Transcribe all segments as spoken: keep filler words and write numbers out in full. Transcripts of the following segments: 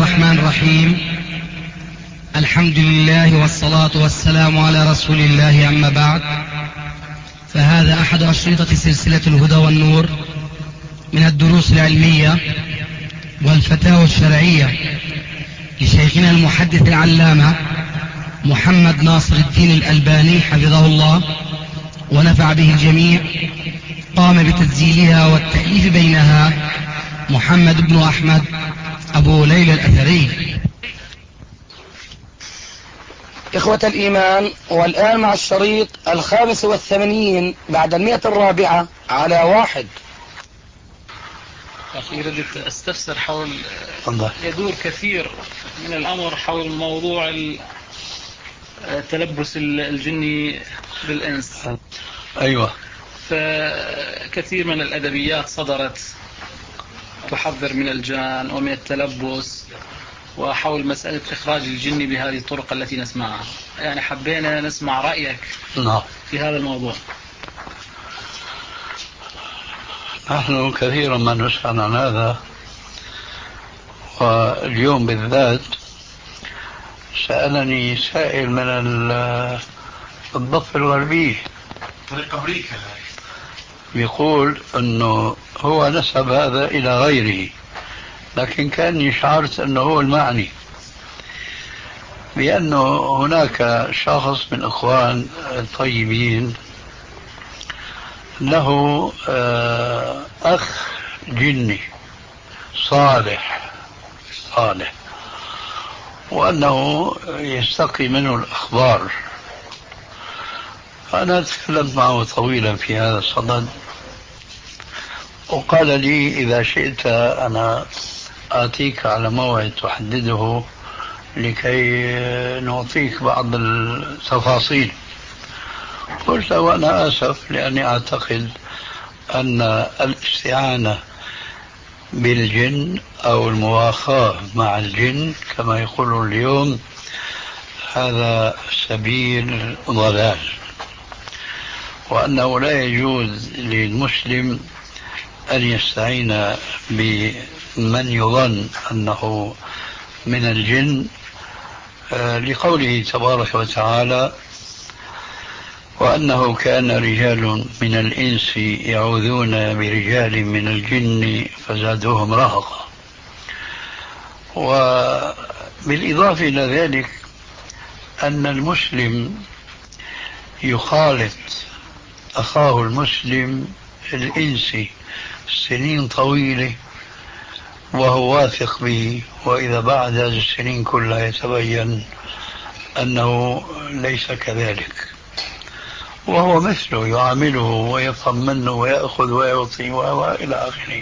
الرحمن الرحيم. الحمد لله والصلاة والسلام على رسول الله، أما بعد، فهذا أحد أشرطة سلسلة الهدى والنور من الدروس العلمية والفتاوى الشرعية لشيخنا المحدث العلامة محمد ناصر الدين الألباني حفظه الله ونفع به الجميع. قام بتسجيلها والتأليف بينها محمد بن أحمد أبو ليلى الأثري. إخوة الإيمان، والآن مع الشريط الخامس والثمانين بعد المئة الرابعة على واحد. أخي ردت أستفسر حول يدور كثير من الأمر حول موضوع التلبس الجني بالإنس. أيوة. فكثير من الأدبيات صدرت تحذر من الجان ومن التلبس وحول مسألة إخراج الجن بهذه الطرق التي نسمعها. يعني حبينا نسمع رأيك نعم في هذا الموضوع. نحن كثيرا ما نسأل عن هذا، واليوم بالذات سألني سائل من الضفة الغربية طريق أمريكا، يقول أنه هو نسب هذا إلى غيره، لكن كأني شعرت أنه هو المعني، بأنه هناك شخص من إخوان طيبين له أخ جني صالح صالح وأنه يستقي منه الأخبار. فأنا تكلمت معه طويلا في هذا الصدد، وقال لي إذا شئت أنا آتيك على موعد تحدده لكي نعطيك بعض التفاصيل. قلت وأنا آسف، لأني أعتقد أن الاستعانة بالجن أو المواخاة مع الجن كما يقولون اليوم هذا سبيل ضلال، وأنه لا يجوز للمسلم أن يستعين بمن يظن أنه من الجن، لقوله تبارك وتعالى وأنه كان رجال من الإنس يعوذون برجال من الجن فزادوهم رهقا. وبالإضافة إلى ذلك أن المسلم يخالط أخاه المسلم الإنسي سنين طويلة وهو واثق به، وإذا بعد هذه السنين كلها يتبين أنه ليس كذلك، وهو مثله يعامله ويطمنه ويأخذ ويعطي وإلى آخره.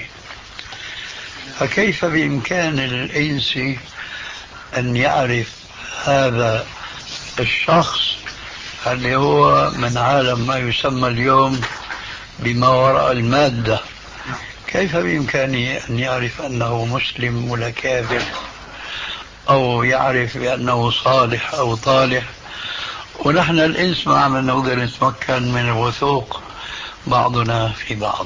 فكيف بإمكان الإنسي أن يعرف هذا الشخص اللي هو من عالم ما يسمى اليوم بما وراء المادة، كيف بإمكانه أن يعرف أنه مسلم ولا كافر، أو يعرف بأنه صالح أو طالح، ونحن الإنس ما عم نقدر نتمكن من الوثوق بعضنا في بعض.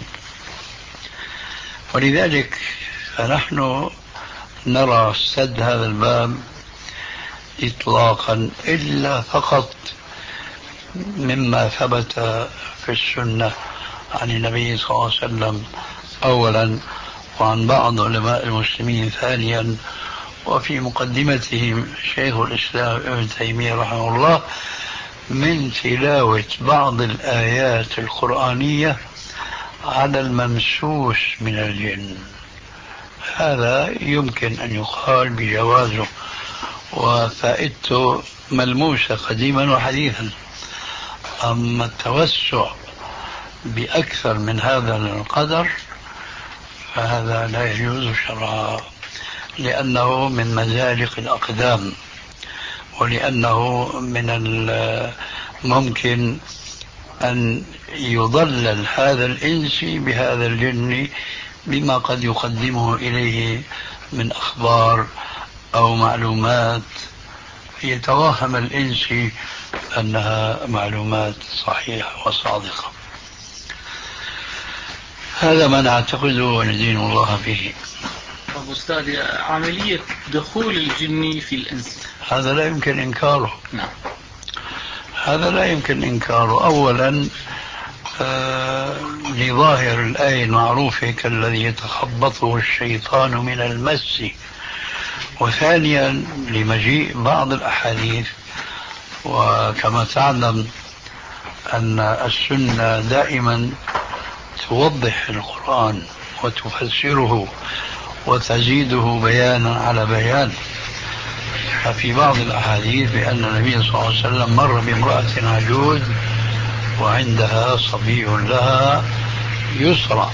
ولذلك فنحن نرى سد هذا الباب إطلاقا إلا فقط مما ثبت في السنة عن النبي صلى الله عليه وسلم أولا، وعن بعض علماء المسلمين ثانيا، وفي مقدمتهم شيخ الإسلام ابن تيمية رحمه الله، من تلاوة بعض الآيات القرآنية على الممسوس من الجن. هذا يمكن أن يقال بجوازه وفائدته ملموسة قديما وحديثا. أما التوسع بأكثر من هذا القدر فهذا لا يجوز شرعا، لأنه من مزالق الأقدام، ولأنه من الممكن أن يضلل هذا الإنسي بهذا الجن بما قد يقدمه إليه من أخبار أو معلومات يتوهم الإنسي أنها معلومات صحيحة وصادقة. هذا ما نعتقده وندين الله به. طب أستاذ، عملية دخول الجن في الإنس هذا لا يمكن إنكاره. نعم. هذا لا يمكن إنكاره. أولا آه لظاهر الآية المعروفة كالذي يتخبطه الشيطان من المس. وثانيا لمجيء بعض الأحاديث، وكما تعلم أن السنة دائما توضح القرآن وتفسره وتزيده بيانا على بيان. ففي بعض الأحاديث بأن النبي صلى الله عليه وسلم مر بامرأة عجوز وعندها صبي لها يسرى،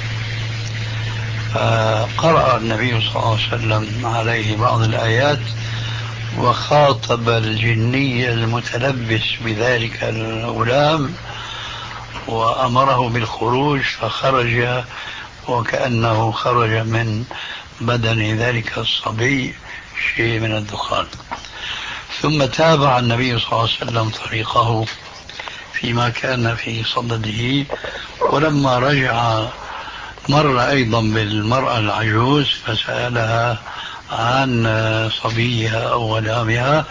فقرأ النبي صلى الله عليه وسلم عليه بعض الآيات وخاطب الجني المتلبس بذلك الغلام وأمره بالخروج، فخرج وكأنه خرج من بدن ذلك الصبي شيء من الدخان. ثم تابع النبي صلى الله عليه وسلم طريقه فيما كان في صدده، ولما رجع مر أيضا بالمرأة العجوز فسألها عن صبيها أو غلامها،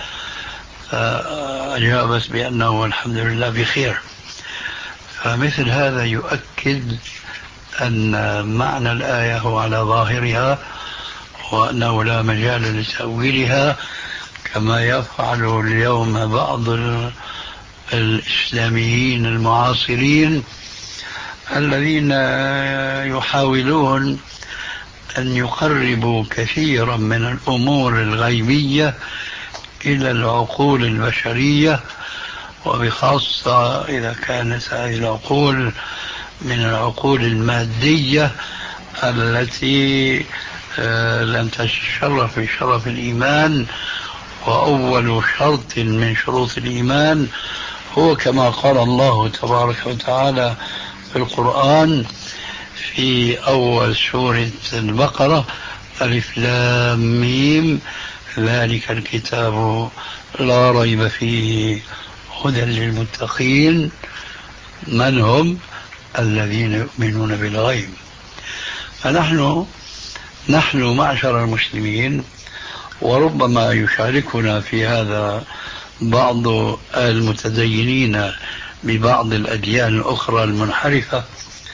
فأجابت بأنه الحمد لله بخير. فمثل هذا يؤكد أن معنى الآية هو على ظاهرها، وأنه لا مجال لتأويلها كما يفعل اليوم بعض الإسلاميين المعاصرين الذين يحاولون أن يقربوا كثيرا من الأمور الغيبية إلى العقول البشرية، وبخاصة إذا كانت هذه العقول من العقول المادية التي لم تتشرف بشرف الإيمان. وأول شرط من شروط الإيمان هو كما قال الله تبارك وتعالى في القرآن في أول سورة البقرة: ألف لام ميم ذلك الكتاب لا ريب فيه هدى للمتقين من هم الذين يؤمنون بالغيب. فنحن نحن معشر المسلمين، وربما يشاركنا في هذا بعض المتدينين ببعض الأديان الأخرى المنحرفة،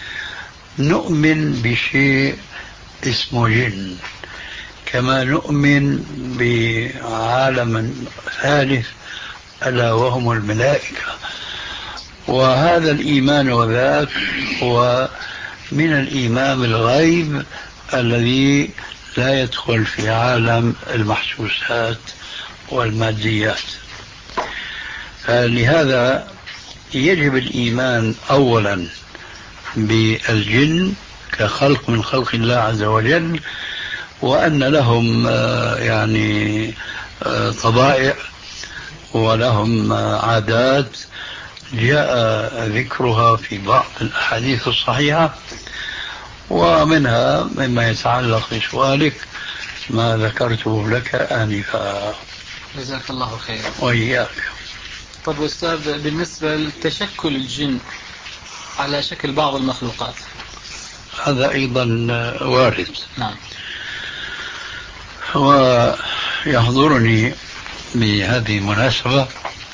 نؤمن بشيء اسمه جن كما نؤمن بعالم ثالث ألا وهم الملائكة. وهذا الإيمان وذاك هو من الإيمان الغيب الذي لا يدخل في عالم المحسوسات والماديات. لهذا يجب الإيمان أولا بالجن كخلق من خلق الله عز وجل، وأن لهم يعني طبائع ولهم عادات جاء ذكرها في بعض الأحاديث الصحيحة، ومنها مما يتعلق بسؤالك ما ذكرته لك آنفا. جزاك الله خير. وإياك. طب أستاذ، بالنسبة لتشكل الجن على شكل بعض المخلوقات، هذا أيضا وارد. نعم. ويحضرني بهذه المناسبة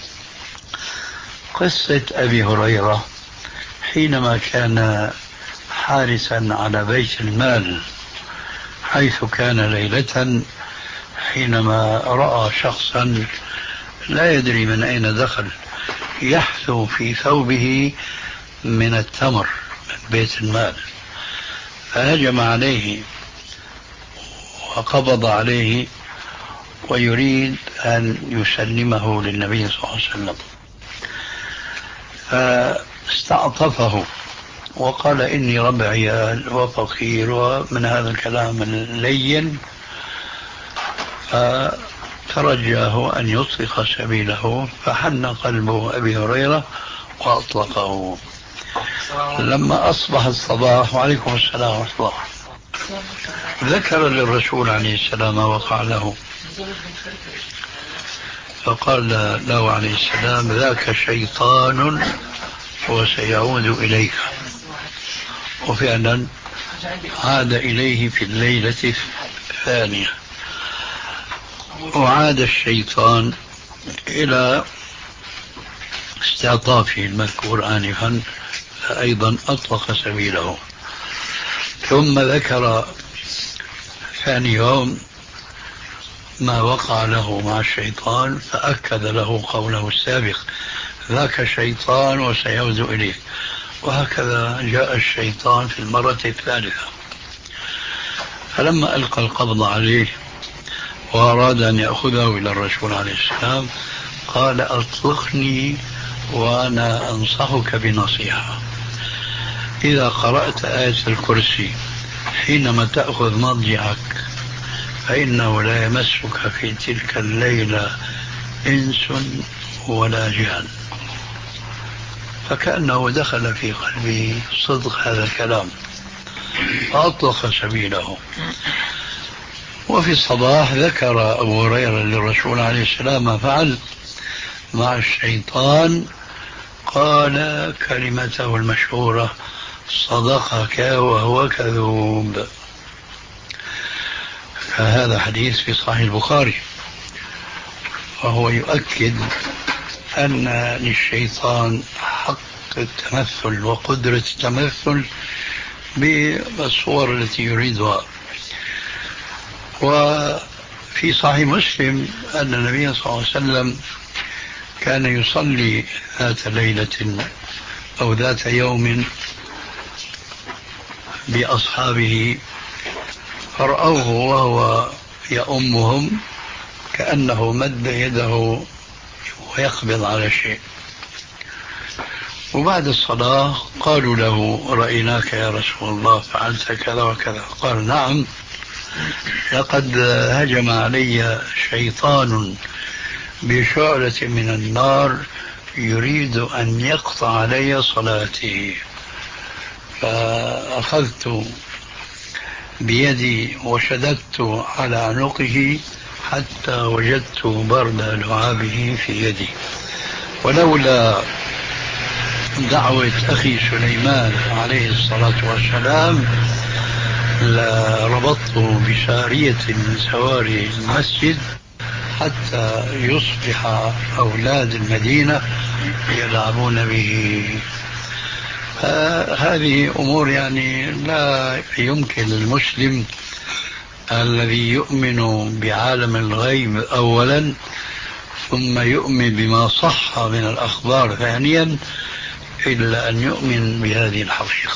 قصة أبي هريرة حينما كان حارسا على بيت المال، حيث كان ليلة حينما رأى شخصا لا يدري من أين دخل يحثو في ثوبه من التمر من بيت المال، فهجم عليه وقبض عليه ويريد أن يسلمه للنبي صلى الله عليه وسلم، فاستعطفه وقال إني رب عيال وفقير ومن هذا الكلام اللين، فترجاه أن يطلق سبيله، فحن قلب أبي هريرة وأطلقه. لما أصبح الصباح، وعليكم السلام ورحمة الله، ذكر للرسول عليه السلام ما وقع له، فقال له عليه السلام: ذاك شيطان وسيعود إليك. وفعلا عاد إليه في الليلة الثانية. وعاد الشيطان إلى استعطافه المذكور آنفا، فأيضا أطلق سبيله. ثم ذكر ثاني يوم ما وقع له مع الشيطان، فأكد له قوله السابق: ذاك شيطان وسيعود إليه. وهكذا جاء الشيطان في المرة الثالثة. فلما ألقى القبض عليه وأراد أن يأخذه إلى الرسول عليه السلام قال: أطلقني وأنا أنصحك بنصيحة. إذا قرأت آية الكرسي حينما تأخذ مضجعك فإنه لا يمسك في تلك الليلة إنس ولا جان. فكأنه دخل في قلبي صدق هذا الكلام فأطلق سبيله. وفي الصباح ذكر أبو هريرة للرسول عليه السلام ما فعل مع الشيطان، قال كلمته المشهورة: صدقك وهو كذوب. فهذا حديث في صحيح البخاري، وهو يؤكد أن للشيطان حق التمثل وقدرة التمثل بالصور التي يريدها. وفي صحيح مسلم أن النبي صلى الله عليه وسلم كان يصلي ذات ليلة أو ذات يوم بأصحابه فرأوه وهو يؤمهم كأنه مد يده ويقبض على شيء. وبعد الصلاة قالوا له: رأيناك يا رسول الله فعلت كذا وكذا. قال: نعم، لقد هجم علي شيطان بشعلة من النار يريد أن يقطع علي صلاتي، فأخذت بيدي وشددت على عنقه حتى وجدت برد لعابه في يدي، ولولا دعوة أخي سليمان عليه الصلاة والسلام لربطته بسارية من سواري المسجد حتى يصبح أولاد المدينة يلعبون به. هذه أمور يعني لا يمكن للمسلم الذي يؤمن بعالم الغيب أولا ثم يؤمن بما صح من الأخبار ثانيا إلا أن يؤمن بهذه الحقيقة.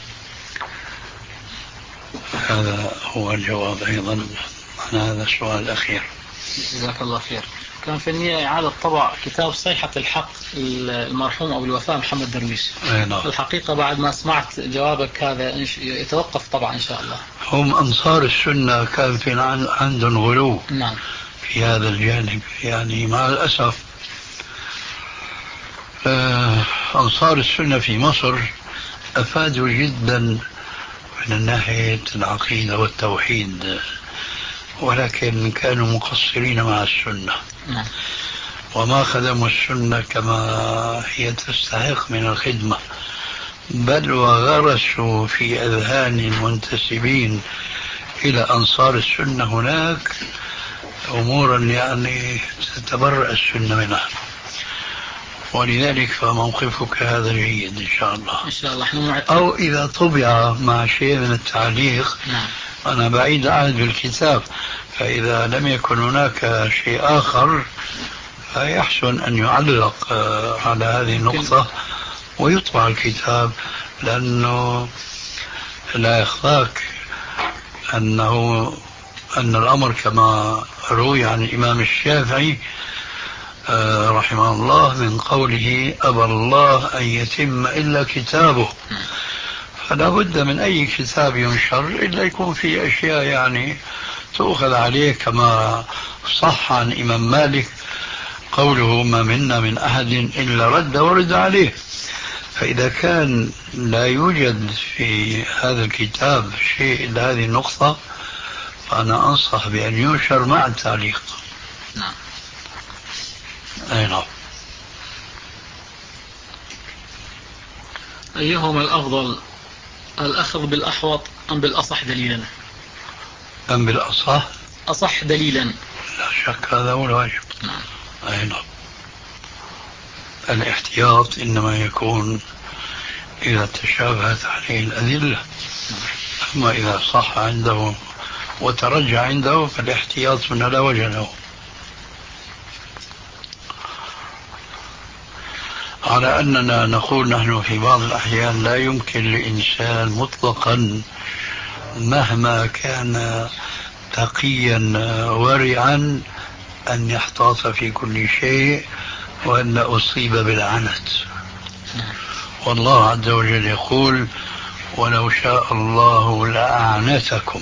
هذا هو الجواب أيضا عن هذا السؤال الأخير. جزاك الله خير. كان في النية إعادة طبع كتاب صيحة الحق المرحوم أبو الوفاء محمد درويش. نعم. الحقيقة بعد ما سمعت جوابك هذا يتوقف طبعا إن شاء الله. هم أنصار السنة كان في عندهم غلو نعم في هذا الجانب، يعني مع الأسف أنصار السنة في مصر أفادوا جدا من ناحية العقيدة والتوحيد، ولكن كانوا مقصرين مع السنة. نعم. وما خدموا السنة كما هي تستحق من الخدمة، بل وغرسوا في أذهان المنتسبين إلى أنصار السنة هناك أمورا يعني تتبرأ السنة منها. ولذلك فموقفك هذا جيد إن شاء الله. إن شاء الله. إحنا أو إذا طبع مع شيء من التعليق. نعم. أنا بعيد عهد بالكتاب، فإذا لم يكن هناك شيء آخر فيحسن أن يعلق على هذه النقطة ويطبع الكتاب، لأنه لا يخفاك أنه أن الأمر كما روي عن الإمام الشافعي رحمه الله من قوله: أبى الله أن يتم إلا كتابه. فلا بد من أي كتاب ينشر إلا يكون فيه أشياء يعني تؤخذ عليه، كما صح عن إمام مالك قوله: ما منا من أحد إلا رد ورد عليه. فإذا كان لا يوجد في هذا الكتاب شيء إلا هذه النقطة فأنا أنصح بأن ينشر مع التعليق. نعم. أي نعم. أيهما الأفضل، الأخذ بالأحوط أم بالأصح دليلا؟ أم بالأصح؟ أصح دليلا. لا شك هذا هو الواجب. أي نعم. الاحتياط إنما يكون إذا تشابهت عليه الأدلة، أما إذا صح عنده وترجع عنده فالاحتياط من لا وجه له. على أننا نقول نحن في بعض الأحيان لا يمكن لإنسان مطلقا مهما كان تقيا ورعا أن يحتاط في كل شيء، وأن أصيب بالعنت. والله عز وجل يقول ولو شاء الله لأعنتكم.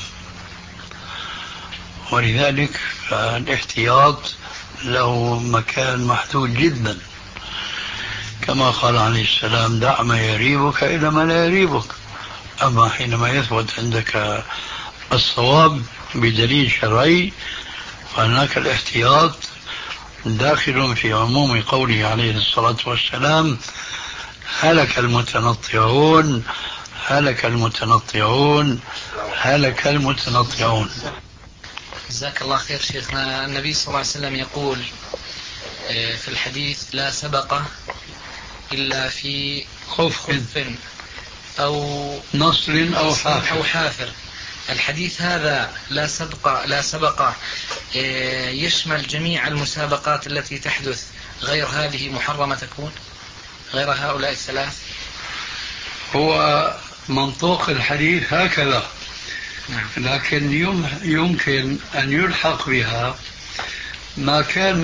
ولذلك الاحتياط له مكان محدود جدا، كما قال عليه السلام دع ما يريبك إلى ما لا يريبك. أما حينما يثبت عندك الصواب بدليل شرعي فهناك الاحتياط داخل في عموم قوله عليه الصلاة والسلام هلك المتنطعون هلك المتنطعون هلك المتنطعون. جزاك الله خير شيخنا. النبي صلى الله عليه وسلم يقول في الحديث لا سبق إلا في خف أو نصر أو حافر. أو حافر. الحديث هذا لا سبق لا سبق يشمل جميع المسابقات التي تحدث غير هذه محرمة تكون غير هؤلاء الثلاث؟ هو منطوق الحديث هكذا، لكن يمكن أن يلحق بها ما كان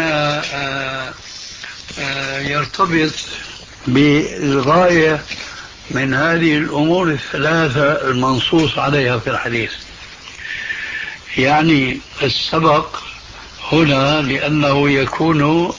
يرتبط بالغاية من هذه الأمور الثلاثة المنصوص عليها في الحديث. يعني السبق هنا لأنه يكون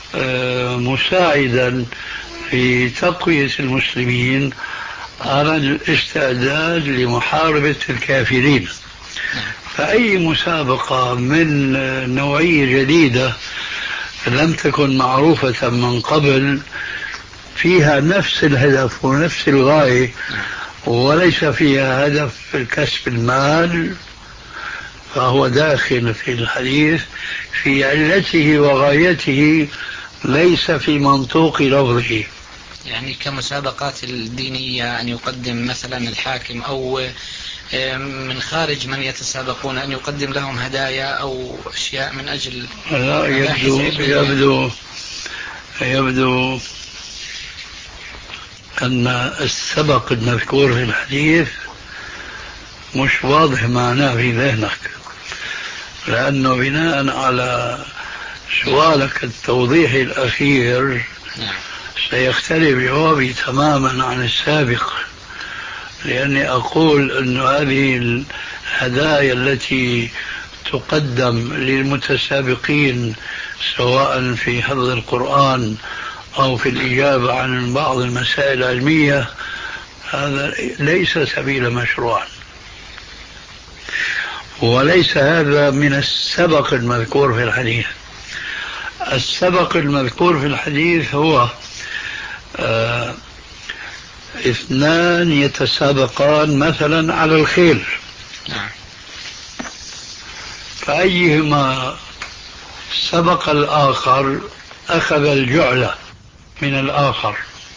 مساعدا في تقوية المسلمين على الاستعداد لمحاربة الكافرين. فأي مسابقة من نوعية جديدة لم تكن معروفة من قبل فيها نفس الهدف ونفس الغاية وليس فيها هدف كسب المال فهو داخل في الحديث في علته وغايته ليس في منطوق لفظه. يعني كمسابقات الدينية أن يقدم مثلا الحاكم أو من خارج من يتسابقون أن يقدم لهم هدايا أو أشياء من أجل لا يبدو يبدو يبدو أن السبق المذكور في الحديث مش واضح معناه في ذهنك، لأنه بناء على سؤالك التوضيحي الأخير سيختلف جوابي تماما عن السابق، لأني أقول أن هذه الهدايا التي تقدم للمتسابقين سواء في حفظ القرآن أو في الإجابة عن بعض المسائل العلمية هذا ليس سبيل مشروع، وليس هذا من السبق المذكور في الحديث. السبق المذكور في الحديث هو آه اثنان يتسابقان مثلا على الخيل، فأيهما سبق الآخر أخذ الجعلة من الآخر.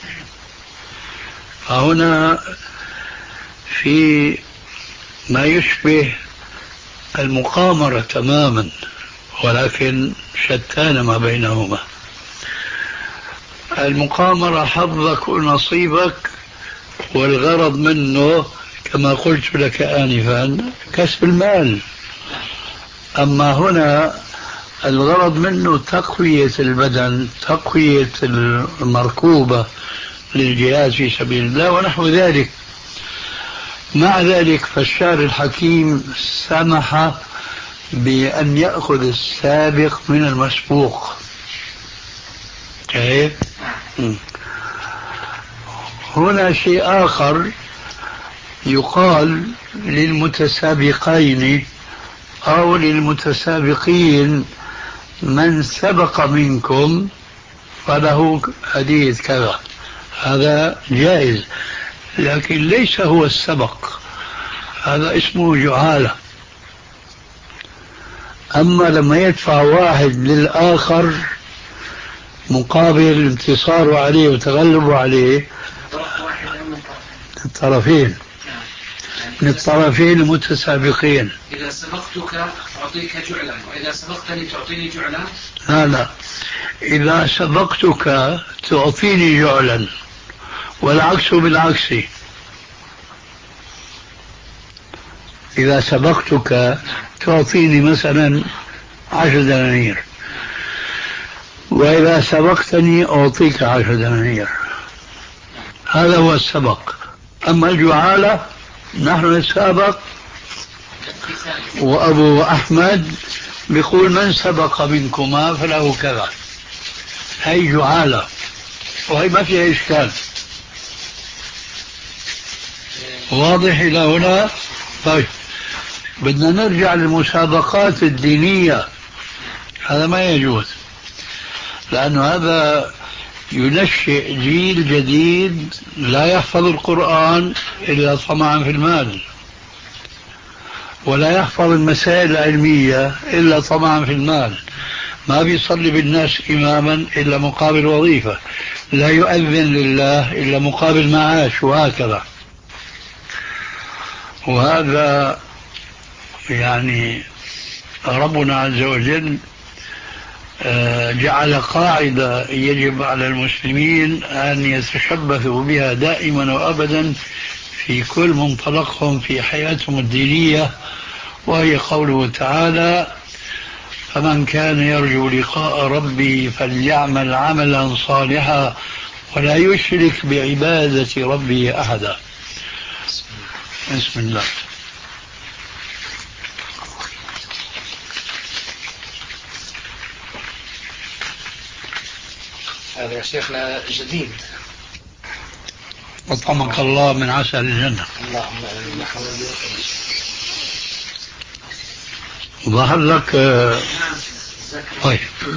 فهنا في ما يشبه المقامرة تماما، ولكن شتان ما بينهما. المقامرة حظك ونصيبك والغرض منه كما قلت لك آنفا كسب المال، أما هنا الغرض منه تقوية البدن، تقوية المركوبة للجهاد في سبيل الله ونحو ذلك. مع ذلك فالشارع الحكيم سمح بأن يأخذ السابق من المسبوق. كيف؟ هنا شيء آخر يقال للمتسابقين أو للمتسابقين من سبق منكم فله هدية كذا، هذا جائز، لكن ليس هو السبق، هذا اسمه جعالة. أما لما يدفع واحد للآخر مقابل انتصاره عليه وتغلبه عليه الطرفين من الطرفين المتسابقين. إذا سبقتك أعطيك جعلا وإذا سبقتني تعطيني جعلا. لا لا، إذا سبقتك تعطيني جعلا والعكس بالعكس. إذا سبقتك تعطيني مثلا عشر دنانير وإذا سبقتني أعطيك عشر دنانير، هذا هو السبق. أما الجعالة نحن نتسابق، وأبو أحمد بيقول من سبق منكما فله كذا، هي جعالة وهي ما فيها إشكال. واضح إلى هنا؟ طيب بدنا نرجع للمسابقات الدينية، هذا ما يجوز، لأن هذا ينشئ جيل جديد لا يحفظ القرآن إلا طمعا في المال، ولا يحفظ المسائل العلمية إلا طمعا في المال، ما بيصلي بالناس إماما إلا مقابل وظيفة، لا يؤذن لله إلا مقابل معاش، وهكذا. وهذا يعني ربنا عز وجل جعل قاعدة يجب على المسلمين أن يتشبثوا بها دائما وأبدا في كل منطلقهم في حياتهم الدينية، وهي قوله تعالى: فمن كان يرجو لقاء ربي فليعمل عملا صالحا ولا يشرك بعبادة ربه أحدا. بسم الله. هذا يا شيخنا جديد. أطعمك الله من عسل الجنة. اللهم آمين. ظهر لك. طيب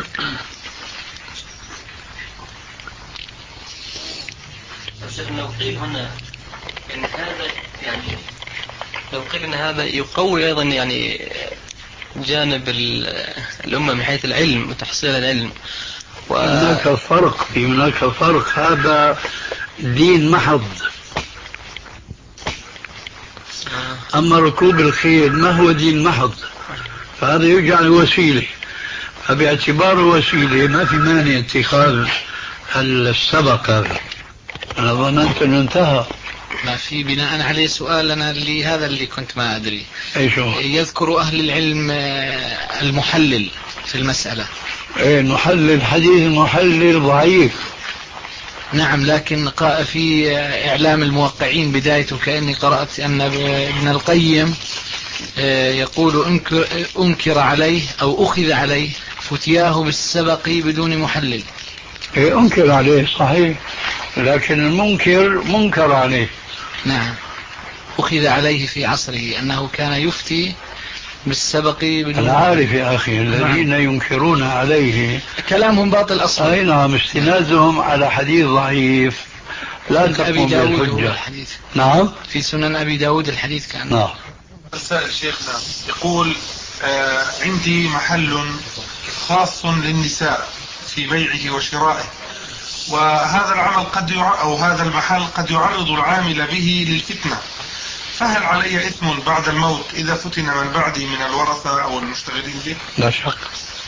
لو قيل هنا ان هذا يعني لو قيل ان هذا يقوي ايضا يعني جانب الامه من حيث العلم وتحصيل العلم. و... هناك فرق، في هناك فرق. هذا دين محض، أما ركوب الخيل ما هو دين محض، فهذا يجعل وسيلة، فباعتباره وسيلة ما في مانع اتخاذ السبق. هذا أنا ظننت أنه انتهى. ما في بناء عليه سؤال أنا اللي هذا اللي كنت ما أدري. أي شو؟ يذكر أهل العلم المحلل في المسألة. إيه المحلل، حديث المحلل ضعيف. نعم، لكن في إعلام الموقعين بدايته كأني قرأت أن ابن القيم يقول أنكر, أنكر عليه أو أخذ عليه فتياه بالسبق بدون محلل. إيه أنكر عليه صحيح، لكن المنكر منكر عليه. نعم، أخذ عليه في عصره أنه كان يفتي بالسبق بدون. أنا عارف يا أخي الذين نعم. ينكرون عليه كلامهم باطل أصلا. أي نعم، استنادهم على حديث ضعيف لا تقوم بالحجة. نعم، في سنن أبي داود الحديث كان. نعم. السائل شيخنا يقول آه عندي محل خاص للنساء في بيعه وشرائه، وهذا العمل قد يع... أو هذا المحل قد يعرض العامل به للفتنة، فهل علي إثم بعد الموت إذا فتن من بعدي من الورثة أو المشتغلين به؟ لا شك،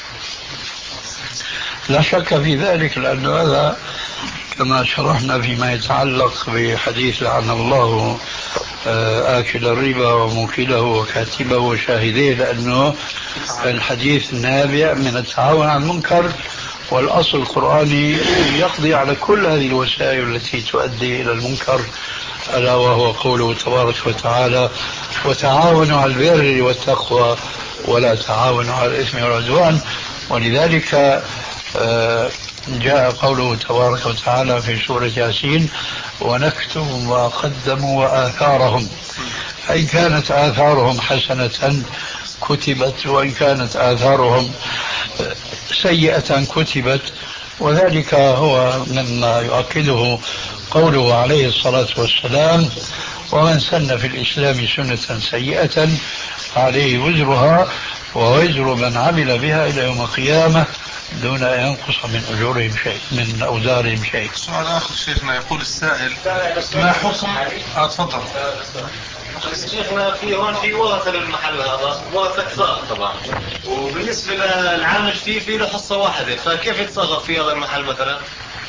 لا شك في ذلك، لأن هذا كما شرحنا فيما يتعلق بحديث لعن الله آكل الربا وموكله وكاتبه وشاهديه، لأنه الحديث نابع من التعاون على المنكر، والأصل القرآني يقضي على كل هذه الوسائل التي تؤدي إلى المنكر، ألا وهو قوله تبارك وتعالى: وتعاونوا على البر والتقوى ولا تعاونوا على الإثم والعدوان. ولذلك جاء قوله تبارك وتعالى في سورة ياسين: ونكتب ما قدموا وآثارهم، أي كانت آثارهم حسنة كتبت، وإن كانت آثارهم سيئة كتبت. وذلك هو مما يؤكده قوله عليه الصلاة والسلام: ومن سن في الإسلام سنة سيئة عليه وزرها ووزر من عمل بها إلى يوم القيامة دون أن ينقص من أجورهم شيء من أوزارهم شيء. سؤال آخر شيخنا، يقول السائل ما حكم أتفضل شيخنا في هون في ورثة للمحل هذا، ورثة أكثر طبعا، وبالنسبة للعامل فيه في له حصة واحدة، فكيف يتصرف في هذا المحل مثلا؟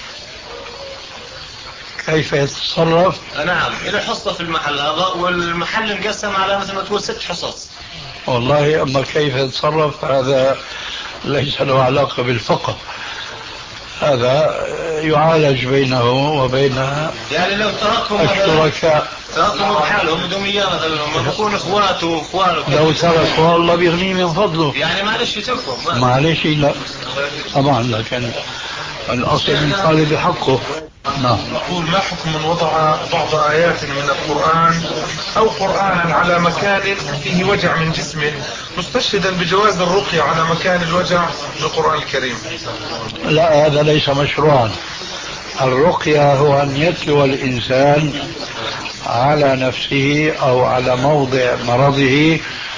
كيف يتصرف؟ نعم، له حصة في المحل هذا والمحل انقسم على مثل ما تقول ست حصص. والله أما كيف يتصرف هذا ليس له علاقة بالفقه، هذا يعالج بينه وبين يعني لو تركهم الشركاء، تركهم بحالهم بدهم اياه مثلا، ما بكون اخواته واخوانه، لو تركوا الله بيغنيه من فضله، يعني معلش يتركهم معلش لا طبعا، لكن الأصل من طالب حقه. نعم. يقول ما حكم من وضع بعض آيات من القرآن أو قرآنا على مكان فيه وجع من جسمه مستشهدا بجواز الرقية على مكان الوجع بالقرآن الكريم؟ لا، هذا ليس مشروعا. الرقية هو أن يتلو الإنسان على نفسه أو على موضع مرضه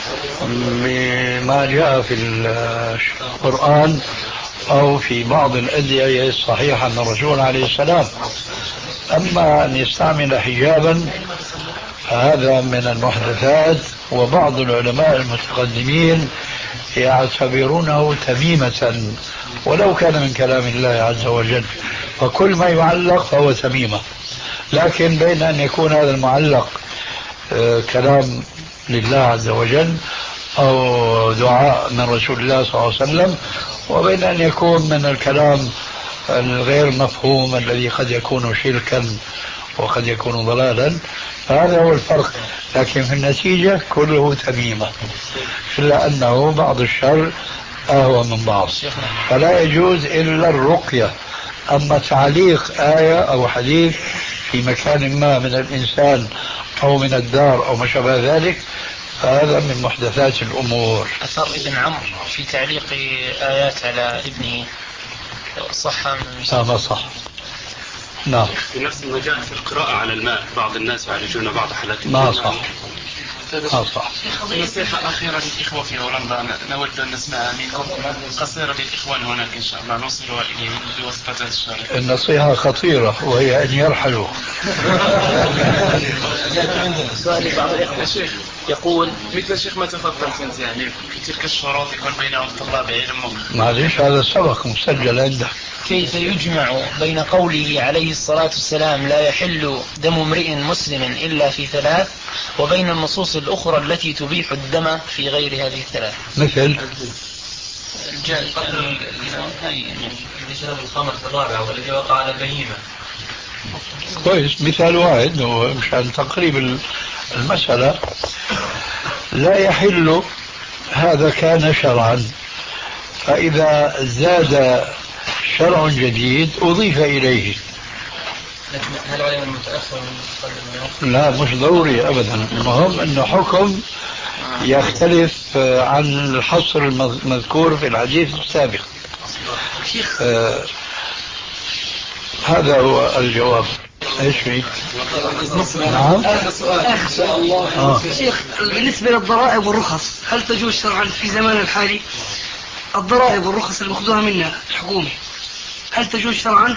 بما جاء في القرآن أو في بعض الأدعية الصحيحة من الرسول عليه السلام. أما أن يستعمل حجابا هذا من المحدثات، وبعض العلماء المتقدمين يعتبرونه تميمة ولو كان من كلام الله عز وجل، فكل ما يعلق فهو تميمة. لكن بين أن يكون هذا المعلق كلام لله عز وجل أو دعاء من رسول الله صلى الله عليه وسلم، وبين أن يكون من الكلام الغير مفهوم الذي قد يكون شركا وقد يكون ضلالا، فهذا هو الفرق. لكن في النتيجة كله تميمة، إلا أنه بعض الشر أهوى من بعض، فلا يجوز إلا الرقية. أما تعليق آية أو حديث في مكان ما من الإنسان أو من الدار أو ما شابه ذلك فهذا من محدثات الأمور. أثر ابن عمرو في تعليق آيات على ابنه صح لا ما صح. نعم. في نفس المجال في القراءة على الماء، بعض الناس يعالجون بعض حالات ما صح. ما صح. نصيحة أخيرة للإخوة في هولندا نود أن نسمعها منكم، قصيرة للإخوان هناك إن شاء الله نوصلها إليهم بواسطة الشارع. النصيحة خطيرة وهي أن يرحلوا. سؤالي بعض الإخوة شيخ يقول مثل شيخ ما تفضلت أنت يعني في تلك الشروط يكون بينهم طلاب علم. معلش هذا سبق مسجل عندك. كيف يجمع بين قوله عليه الصلاة والسلام لا يحل دم امرئ مسلم إلا في ثلاث وبين النصوص الأخرى التي تبيح الدم في غير هذه الثلاث؟ مثل الشهر الخامس الرابع والذي وقع على البهيمة. كويس، مثال واحد مشان تقريب المسألة. لا يحل هذا كان شرعا، فإذا زاد شرع جديد أضيف إليه. لكن هل علم المتأخر والمتقدم؟ لا مش ضروري أبدا، المهم أنه حكم يختلف عن الحصر المذكور في الحديث السابق. آه هذا هو الجواب. ايش في؟ نعم. آه. شيخ بالنسبة للضرائب والرخص هل تجوز شرعا في زمان الحالي؟ الضرائب والرخص اللي بأخذوها منا الحكومة هل تجوز شرعا؟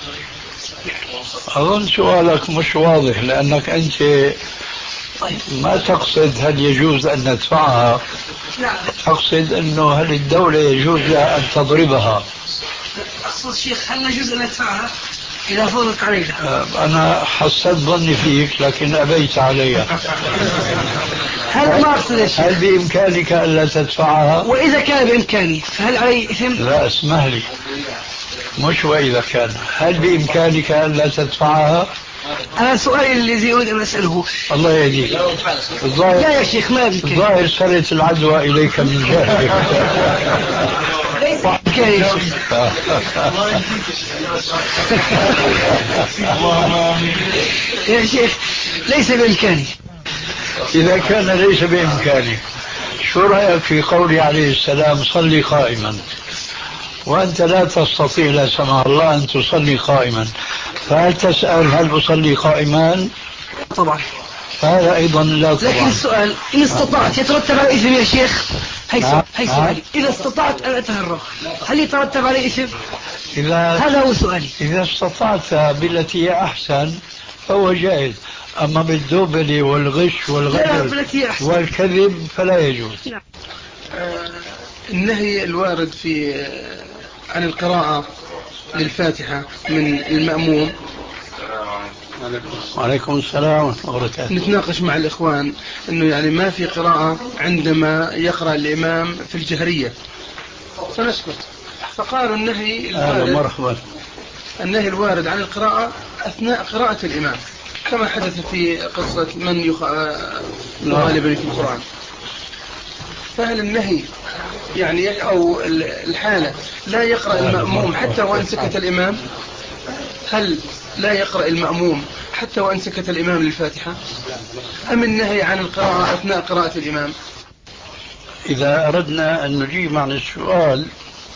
أظن سؤالك مش واضح، لأنك أنت ما تقصد هل يجوز أن ندفعها، تقصد أنه هل الدولة يجوز لها أن تضربها. أقصد شيخ هل يجوز أن ندفعها إذا فرضت علينا؟ أنا حسنت ظني فيك لكن أبيت عليها. هل ما أقصد يا شيخ هل بإمكانك ألا تدفعها؟ وإذا كان بإمكاني فهل علي إثم؟ لا اسمح لي، مش وإذا كان، هل بإمكانك ألا تدفعها؟ أنا سؤالي الذي أريد أن أسأله. الله يهديك. الظاهر لا يا شيخ ما بإمكاني. الظاهر سرت العدوى إليك من جهلك. ليس بإمكاني يا شيخ. يا شيخ ليس بإمكاني. إذا كان ليس بإمكاني شو رأيك في قوله عليه السلام صلي قائما، وأنت لا تستطيع لا سمح الله أن تصلي قائما، فهل تسأل هل أصلي قائما؟ طبعا. فهذا أيضا لا طبعا. لكن السؤال إن استطعت يترتب على إثم يا شيخ؟ هي سؤال. هي سؤالي، إذا استطعت أن أتهرب هل يترتب عليه اسم؟ إذا هذا هو سؤالي. إذا استطعت بالتي هي أحسن فهو جائز، أما بالدوبل والغش والغدر والكذب فلا يجوز. آه النهي الوارد في آه عن القراءة للفاتحة من المأموم. وعليكم السلام ورحمة الله وبركاته. نتناقش مع الإخوان أنه يعني ما في قراءة عندما يقرأ الإمام في الجهرية فنسكت، فقالوا النهي الوارد مرحبا النهي الوارد عن القراءة أثناء قراءة الإمام كما حدث في قصة من يغالب في القرآن. فهل النهي يعني أو الحالة لا يقرأ المأموم حتى وإن سكت الإمام؟ هل لا يقرأ المأموم حتى وإن سكت الإمام للفاتحة؟ أم النهي عن القراءة أثناء قراءة الإمام؟ إذا أردنا أن نجيب عن السؤال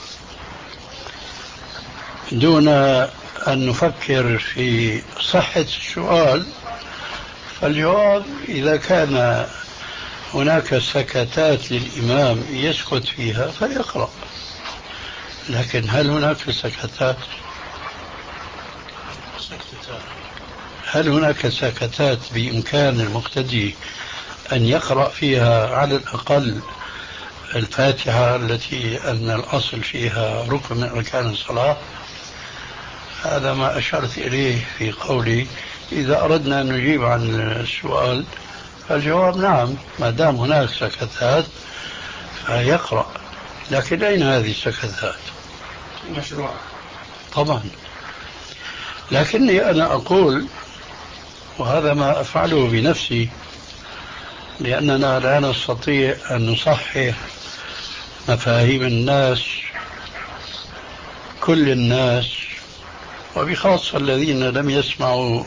دون أن نفكر في صحة السؤال، فالجواب إذا كان هناك سكتات للإمام يسكت فيها فيقرأ، لكن هل هناك سكتات هل هناك سكتات بإمكان المقتدي أن يقرأ فيها على الأقل الفاتحة التي أن الأصل فيها ركن من أركان الصلاة؟ هذا ما أشرت إليه في قولي إذا أردنا أن نجيب عن السؤال فالجواب نعم، ما دام هناك سكتات فيقرأ. لكن أين هذه السكتات؟ مشروع طبعا، لكني أنا أقول وهذا ما أفعله بنفسي لأننا لا نستطيع أن نصحح مفاهيم الناس، كل الناس وبخاصة الذين لم يسمعوا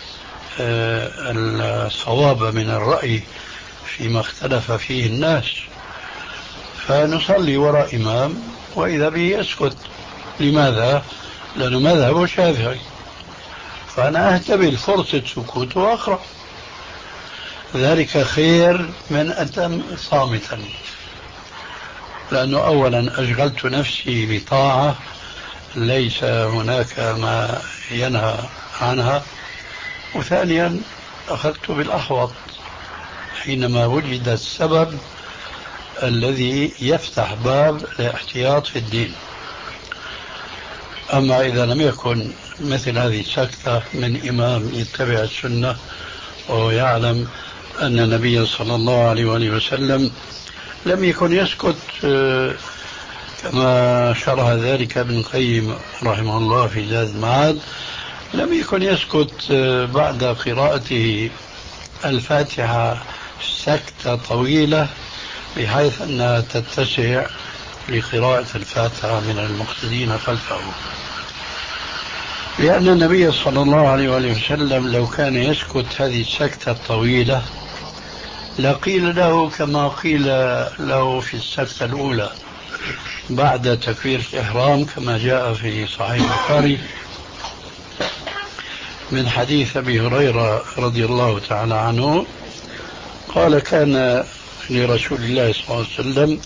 الصواب من الرأي فيما اختلف فيه الناس، فنصلي وراء إمام وإذا به يسكت. لماذا؟ لأنه مذهب شافعي، فأنا أهتبل فرصة سكوت وأقرأ، ذلك خير من أتم صامتا، لأنه أولا أشغلت نفسي بطاعة ليس هناك ما ينهى عنها، وثانيا أخذت بالأحوط حينما وجد السبب الذي يفتح باب الاحتياط في الدين. أما إذا لم يكن مثل هذه السكتة من إمام يتبع السنة وهو يعلم أن النبي صلى الله عليه وآله وسلم لم يكن يسكت كما شرح ذلك ابن القيم رحمه الله في زاد المعاد، لم يكن يسكت بعد قراءته الفاتحة سكتة طويلة بحيث أنها تتسع لقراءة الفاتحة من المقتدين خلفه، لأن النبي صلى الله عليه وآله وسلم لو كان يسكت هذه السكتة الطويلة لقيل له كما قيل له في السكتة الأولى بعد تكبيرة الإحرام كما جاء في صحيح البخاري من حديث أبي هريرة رضي الله تعالى عنه قال كان لرسول الله صلى الله عليه وسلم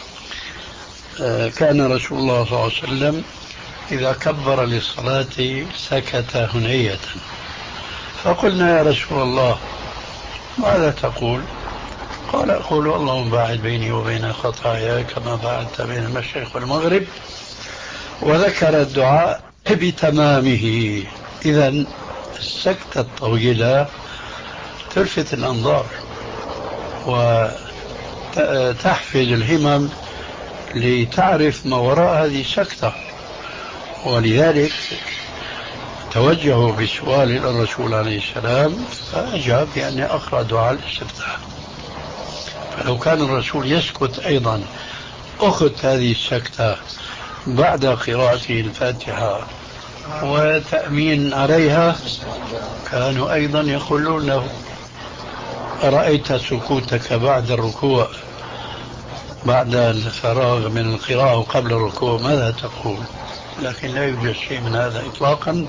كان رسول الله صلى الله عليه وسلم إذا كبر للصلاة سكت هنية، فقلنا يا رسول الله ماذا تقول؟ قال أقول اللهم باعد بيني وبين خطاياي كما باعدت بين المشرق والمغرب، وذكر الدعاء بتمامه. إذن السكتة الطويلة تلفت الأنظار وتحفز الهمم لتعرف ما وراء هذه السكتة، ولذلك توجهوا بسؤال إلى الرسول عليه السلام فأجاب بأن أقرأ دعاء الاستفتاح. فلو كان الرسول يسكت أيضا أخذ هذه السكتة بعد قراءته الفاتحة وتأمين عليها كانوا أيضا يقولون له أرأيت سكوتك بعد الركوع بعد الفراغ من القراءة وقبل الركوع ماذا تقول؟ لكن لا يوجد شيء من هذا إطلاقا.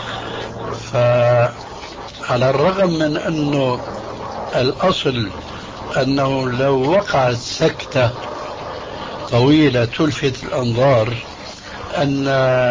فعلى الرغم من أنه الأصل أنه لو وقعت سكتة طويلة تلفت الأنظار أن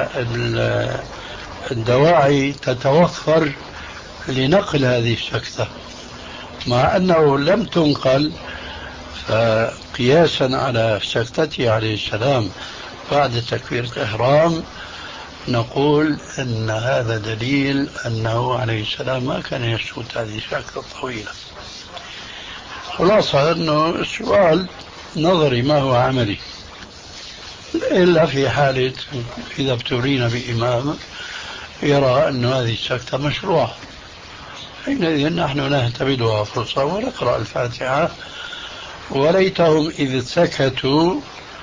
الدواعي تتوفر لنقل هذه السكتة، مع أنه لم تنقل. فقياسا على سكتته عليه السلام بعد تكبيرة الإحرام نقول أن هذا دليل أنه عليه السلام ما كان يسكت هذه السكتة الطويلة. خلاصة أنه السؤال نظري ما هو عملي، إلا في حالة إذا ابتلينا بإمام يرى أن هذه السكتة مشروعة، حينئذ نحن نهتبدها فرصة ونقرأ الفاتحة. وليتهم إذ سكتوا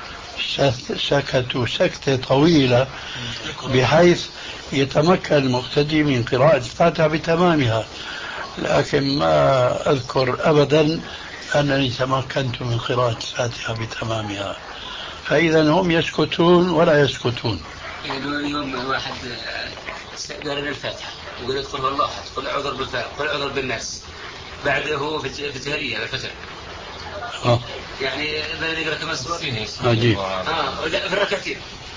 سكتوا سكتة طويلة بحيث يتمكن المقتدي من قراءة الفاتحة بتمامها، لكن ما أذكر أبدا أنني تمكنت من قراءة الفاتحة بتمامها. فإذا هم يسكتون ولا يسكتون. اليوم واحد قال الفاتحة وقال ادخل والله أحد، قل أعذر بالفاتحة، قل أعذر بالناس، بعد هو في التهرية الفتح آه. يعني بدنا نقرأ كمان سورة عجيب. آه لا في الركعتين